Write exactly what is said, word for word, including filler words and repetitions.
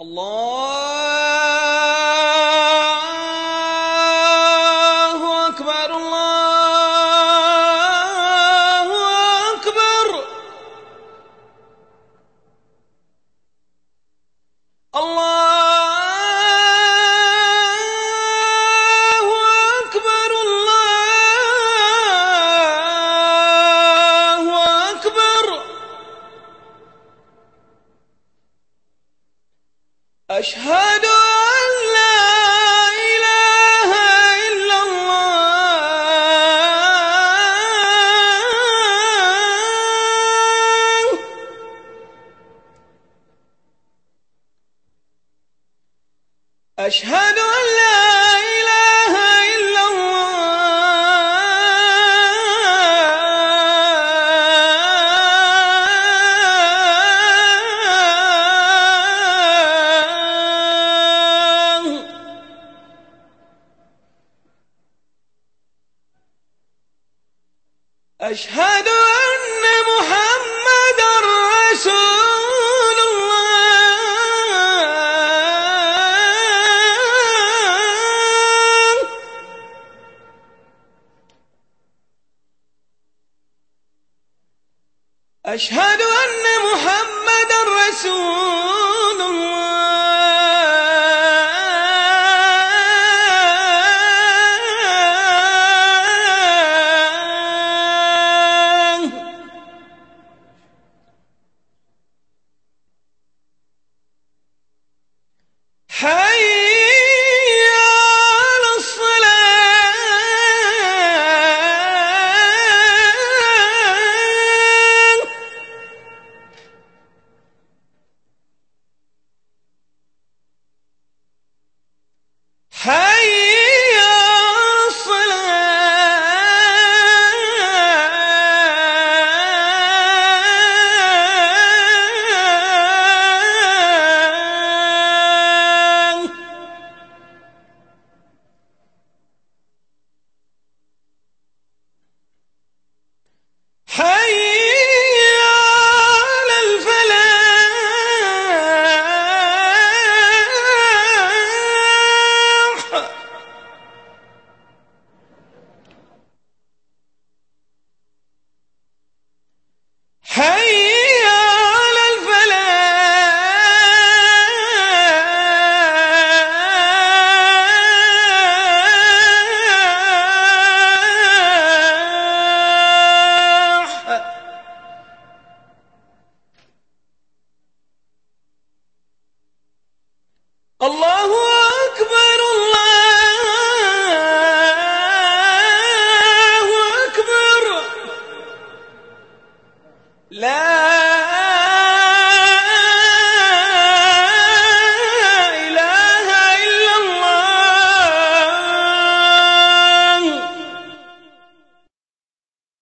الله أكبر الله أكبر. الله أكبر الله أكبر. أشهد أن لا إله إلا الله. أشهد أن لا إله إلا الله. أشهد أن محمدًا رسول الله. أشهد أن محمدًا رسول الله. حي على الصلاة. حي على الصلاة. حي على الفلاح. حي على الفلاح. الله